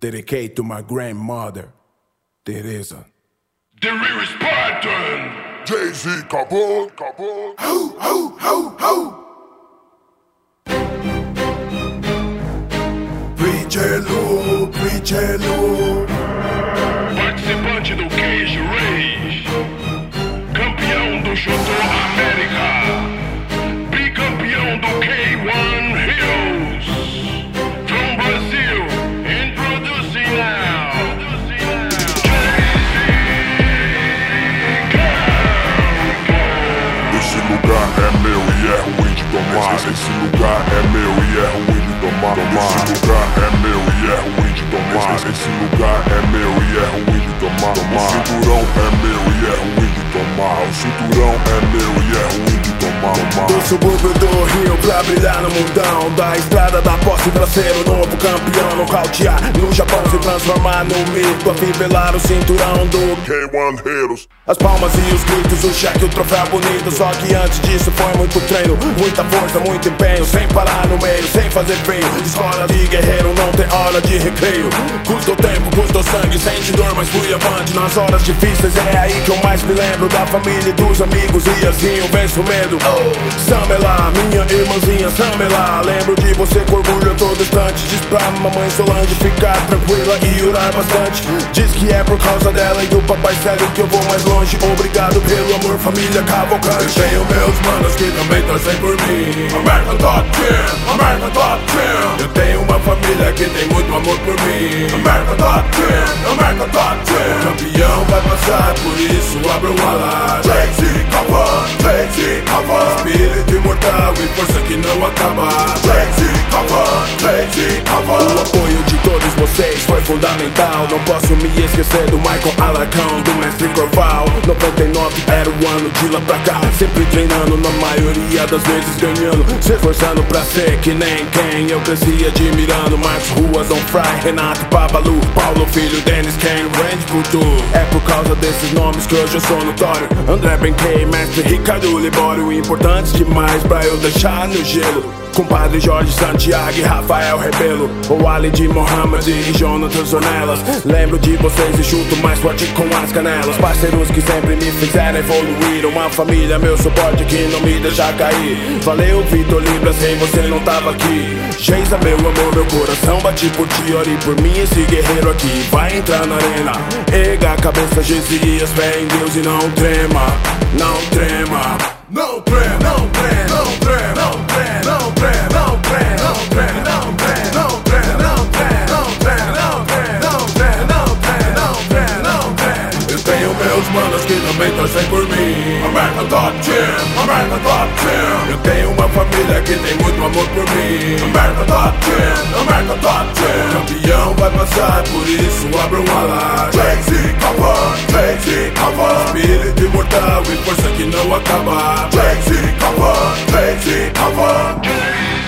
Dedicate to my grandmother, Teresa. The real Spartan. Jay-Z, Cabot, Cabot. Ho, ho, ho, ho. Preacher-Lu, Preacher-Lu. Participante do Cage Rage. Campeão do Shoto América. Bicampeão do K1 Heroes. From Brazil, introducing now. Esse lugar é meu e é ruim de tomar. Esse lugar é meu e é ruim de tomar. Esse lugar é meu e é ruim de tomar. Esse lugar é meu e é ruim de tomar. O cinturão é meu e é ruim de tomar. O cinturão é meu e é ruim de tomar. Do subúrbio do Rio pra brilhar no mundão, da estrada da posse pra ser o novo campeão. Nocautear no Japão, se transformar no mito, afivelar o cinturão do K1 Heroes. As palmas e os gritos, o cheque, o troféu bonito. Só que antes disso foi muito treino, muita força, muito empenho. Sem parar no meio, sem fazer feio. Escola de guerreiro, não tem hora de recreio. Custou tempo, custou sangue, sente dor, mas fui avante. Nas horas difíceis é aí que eu mais me lembro. Da família e dos amigos, e assim eu venço o medo. Samela, minha irmãzinha Samela. Lembro de você com orgulho a todo instante. Diz pra mamãe Solange ficar tranquila e orar bastante. Diz que é por causa dela e do papai sério que eu vou mais longe. Obrigado pelo amor, família Cavalcante. Eu tenho meus manos que também torcem por mim. American Top Team, American Top Team. Eu tenho uma família que tem muito amor por mim. American Top Team, American Top Team. O campeão vai passar, por isso abra o alarme. Jay-Z, Cabot, Jay-Z, Cabot. Espírito imortal e força que não acaba. Jay-Z, Cabot, Jay-Z, Cabot. O apoio de todos vocês foi fundamental. Não posso me esquecer do Michael Alacão, do mestre Corval. 99 era o ano de lá pra cá. Sempre treinando, na maioria das vezes ganhando. Se esforçando pra ser que nem quem eu cresci admirando. Marcos Ruas, On Fry, Renato, Babalu, Paulo Filho, Dennis, Ken, Randy Couture. É por causa desses nomes que hoje eu sou notório. André Benquei, mestre Ricardo Libório. Importantes demais pra eu deixar no gelo. Compadre Jorge Santiago e Rafael Rebelo. O Ali de Mohamed e Jonathan Zonelas. Lembro de vocês e chuto mais forte com as canelas. Parceiros que sempre me fizeram evoluir. Uma família, meu suporte que não me deixa cair. Valeu Vitor Libra, sem você não tava aqui. Geisa, meu amor, meu coração bate por ti. Ore por mim, esse guerreiro aqui vai entrar na arena. Erga a cabeça, Gesias, fé em Deus e não trema. Não trema. Não trema, não trema, não trema, não trema, não trema, não trema, não trema, não trema, não trema, não trema, não trema, não trema, não trema, não trema, não trema. Eu tenho meus manos que também torcem por mim. American Top Team, American Top Team. Eu tenho uma família que tem muito amor por mim. American Top Team, American Top Team. O campeão vai passar, por isso abra um alarme. Jay-Z, Cabot, Jay-Z, Cabot. Espírito imortal e força que não acaba. Jay-Z, Cabot, Jay-Z, Cabot.